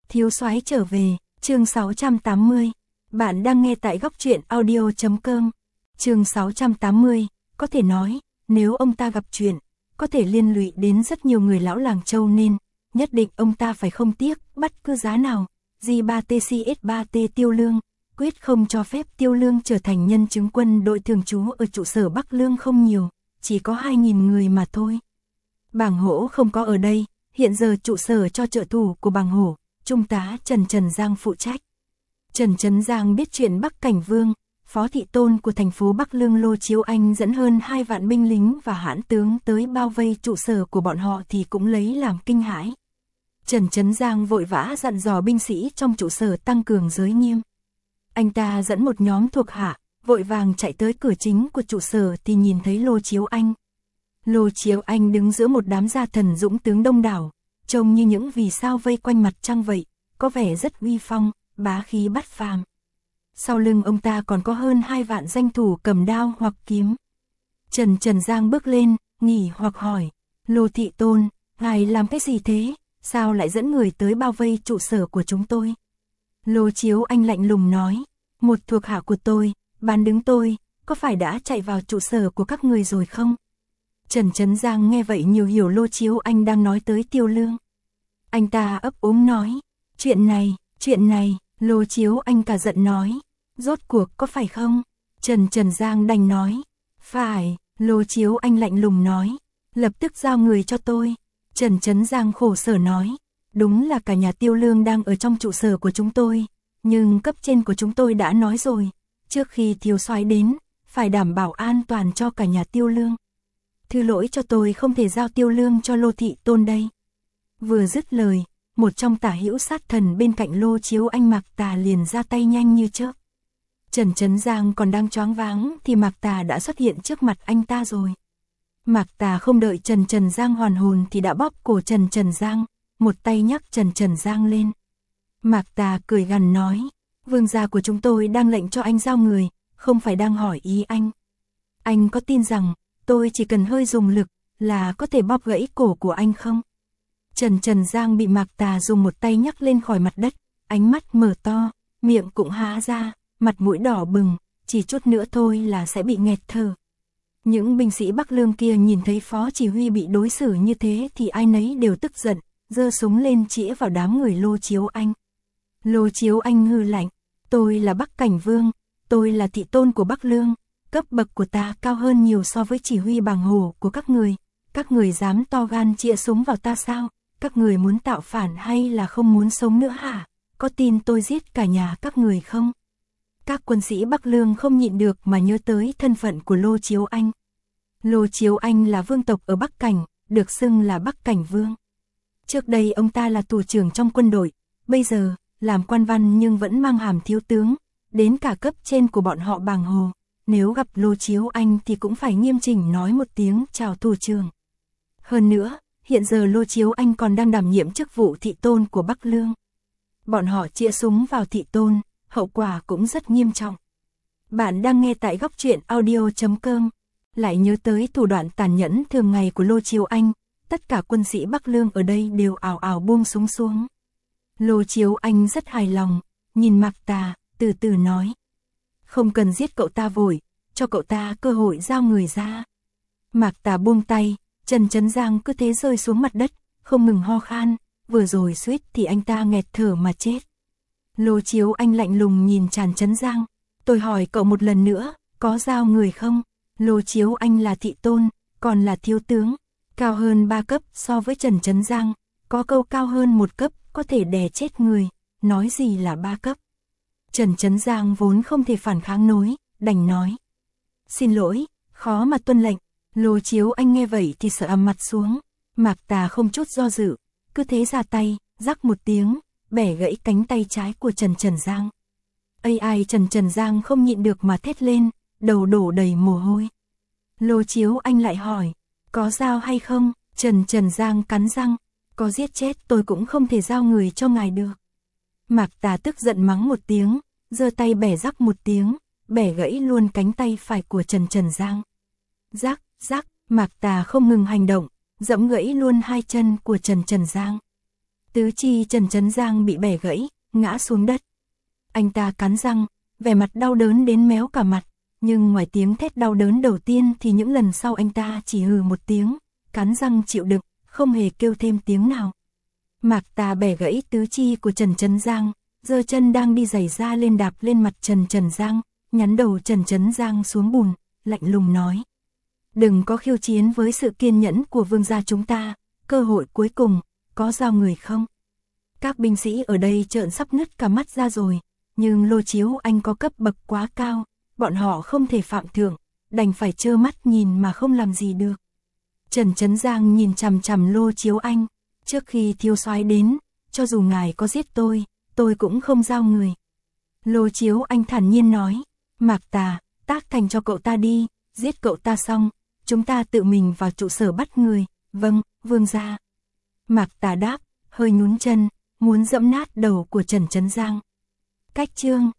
Thiếu soái trở về, chương 680. Bạn đang nghe tại góc truyện audio.com. Chương 680, có thể nói, nếu ông ta gặp chuyện, có thể liên lụy đến rất nhiều người lão làng Châu nên, nhất định ông ta phải không tiếc, bất cứ giá nào. J3TCS3T Tiêu Lương, quyết không cho phép Tiêu Lương trở thành nhân chứng quân đội thường trú ở trụ sở Bắc Lương không nhiều, chỉ có 2.000 người mà thôi. Bàng Hổ không có ở đây, hiện giờ trụ sở cho trợ thủ của Bàng Hổ, Trung tá Trần Giang phụ trách. Trần Giang biết chuyện Bắc Cảnh Vương, phó thị tôn của thành phố Bắc Lương Lô Chiếu Anh dẫn hơn 2 vạn binh lính và hãn tướng tới bao vây trụ sở của bọn họ thì cũng lấy làm kinh hãi. Trần Giang vội vã dặn dò binh sĩ trong trụ sở tăng cường giới nghiêm. Anh ta dẫn một nhóm thuộc hạ, vội vàng chạy tới cửa chính của trụ sở thì nhìn thấy Lô Chiếu Anh. Lô Chiếu Anh đứng giữa một đám gia thần dũng tướng đông đảo, trông như những vì sao vây quanh mặt trăng vậy, có vẻ rất uy phong, bá khí bất phàm. Sau lưng ông ta còn có hơn 2 vạn danh thủ cầm đao hoặc kiếm. Trần Giang bước lên, nghỉ hoặc hỏi, Lô thị tôn, ngài làm cái gì thế, sao lại dẫn người tới bao vây trụ sở của chúng tôi? Lô Chiếu Anh lạnh lùng nói, một thuộc hạ của tôi, bán đứng tôi, có phải đã chạy vào trụ sở của các người rồi không? Trần Giang nghe vậy nhiều hiểu Lô Chiếu Anh đang nói tới Tiêu Lương. Anh ta ấp úng nói, chuyện này, Lô Chiếu Anh cả giận nói, rốt cuộc có phải không? Trần Giang đành nói, phải, Lô Chiếu Anh lạnh lùng nói, lập tức giao người cho tôi. Trần Giang khổ sở nói, đúng là cả nhà Tiêu Lương đang ở trong trụ sở của chúng tôi, nhưng cấp trên của chúng tôi đã nói rồi, trước khi thiếu soái đến, phải đảm bảo an toàn cho cả nhà Tiêu Lương. Thứ lỗi cho tôi không thể giao Tiêu Lương cho Lô thị tôn đây. Vừa dứt lời, một trong tả hữu sát thần bên cạnh Lô Chiếu Anh Mạc Tà liền ra tay nhanh như chớp. Trần Giang còn đang choáng váng thì Mạc Tà đã xuất hiện trước mặt anh ta rồi. Mạc Tà không đợi Trần Giang hoàn hồn thì đã bóp cổ Trần Giang, một tay nhắc Trần Giang lên. Mạc Tà cười gằn nói, vương gia của chúng tôi đang lệnh cho anh giao người, không phải đang hỏi ý anh. Anh có tin rằng, tôi chỉ cần hơi dùng lực, là có thể bóp gãy cổ của anh không? Trần Giang bị Mạc Tà dùng một tay nhắc lên khỏi mặt đất, ánh mắt mở to, miệng cũng há ra, mặt mũi đỏ bừng, chỉ chút nữa thôi là sẽ bị nghẹt thở. Những binh sĩ Bắc Lương kia nhìn thấy phó chỉ huy bị đối xử như thế thì ai nấy đều tức giận, giơ súng lên chĩa vào đám người Lô Chiếu Anh. Lô Chiếu Anh hừ lạnh, tôi là Bắc Cảnh Vương, tôi là thị tôn của Bắc Lương, cấp bậc của ta cao hơn nhiều so với chỉ huy Bàng Hổ của các người dám to gan chĩa súng vào ta sao? Các người muốn tạo phản hay là không muốn sống nữa hả? Có tin tôi giết cả nhà các người không? Các quân sĩ Bắc Lương không nhịn được mà nhớ tới thân phận của Lô Chiếu Anh. Lô Chiếu Anh là vương tộc ở Bắc Cảnh, được xưng là Bắc Cảnh Vương. Trước đây ông ta là tù trưởng trong quân đội, bây giờ, làm quan văn nhưng vẫn mang hàm thiếu tướng, đến cả cấp trên của bọn họ Bàng Hồ. Nếu gặp Lô Chiếu Anh thì cũng phải nghiêm chỉnh nói một tiếng chào tù trưởng. Hơn nữa, hiện giờ Lô Chiếu Anh còn đang đảm nhiệm chức vụ thị tôn của Bắc Lương. Bọn họ chĩa súng vào thị tôn, hậu quả cũng rất nghiêm trọng. Bạn đang nghe tại góc truyện audio.com. Lại nhớ tới thủ đoạn tàn nhẫn thường ngày của Lô Chiếu Anh, tất cả quân sĩ Bắc Lương ở đây đều ào ào buông súng xuống. Lô Chiếu Anh rất hài lòng, nhìn Mạc Tà, từ từ nói. Không cần giết cậu ta vội, cho cậu ta cơ hội giao người ra. Mạc Tà buông tay, Trần Giang cứ thế rơi xuống mặt đất, không ngừng ho khan, vừa rồi suýt thì anh ta nghẹt thở mà chết. Lô Chiếu Anh lạnh lùng nhìn Trần Giang, tôi hỏi cậu một lần nữa, có giao người không? Lô Chiếu Anh là thị tôn, còn là thiếu tướng, cao hơn 3 cấp so với Trần Giang, có câu cao hơn 1 cấp có thể đè chết người, nói gì là 3 cấp. Trần Giang vốn không thể phản kháng nổi, đành nói. Xin lỗi, khó mà tuân lệnh. Lô Chiếu Anh nghe vậy thì sợ ầm mặt xuống, Mạc Tà không chút do dự, cứ thế ra tay, rắc một tiếng, bẻ gãy cánh tay trái của Trần Giang. Ai Trần Giang không nhịn được mà thét lên, đầu đổ đầy mồ hôi. Lô Chiếu Anh lại hỏi, có giao hay không? Trần Giang cắn răng, có giết chết tôi cũng không thể giao người cho ngài được. Mạc Tà tức giận mắng một tiếng, giơ tay bẻ rắc một tiếng, bẻ gãy luôn cánh tay phải của Trần Giang. Rắc, Mạc Tà không ngừng hành động, giẫm gãy luôn 2 chân của Trần Giang. Tứ chi Trần Chấn Giang bị bẻ gãy, ngã xuống đất. Anh ta cắn răng, vẻ mặt đau đớn đến méo cả mặt, nhưng ngoài tiếng thét đau đớn đầu tiên thì những lần sau anh ta chỉ hừ một tiếng, cắn răng chịu đựng, không hề kêu thêm tiếng nào. Mạc Tà bẻ gãy tứ chi của Trần Chấn Giang, giơ chân đang đi giày ra lên đạp lên mặt Trần Trấn Giang, nhắn đầu Trần Chấn Giang xuống bùn, lạnh lùng nói. Đừng có khiêu chiến với sự kiên nhẫn của vương gia chúng ta, cơ hội cuối cùng, có giao người không? Các binh sĩ ở đây trợn sắp nứt cả mắt ra rồi, nhưng Lô Chiếu Anh có cấp bậc quá cao, bọn họ không thể phạm thượng, đành phải trơ mắt nhìn mà không làm gì được. Trần Chấn Giang nhìn chằm chằm Lô Chiếu Anh, trước khi thiếu soái đến, cho dù ngài có giết tôi cũng không giao người. Lô Chiếu Anh thản nhiên nói, Mạc Tà, tác thành cho cậu ta đi, giết cậu ta xong, chúng ta tự mình vào trụ sở bắt người. Vâng, vương gia. Mạc Tà đáp, hơi nhún chân, muốn dẫm nát đầu của Trần Chấn Giang. Cách chương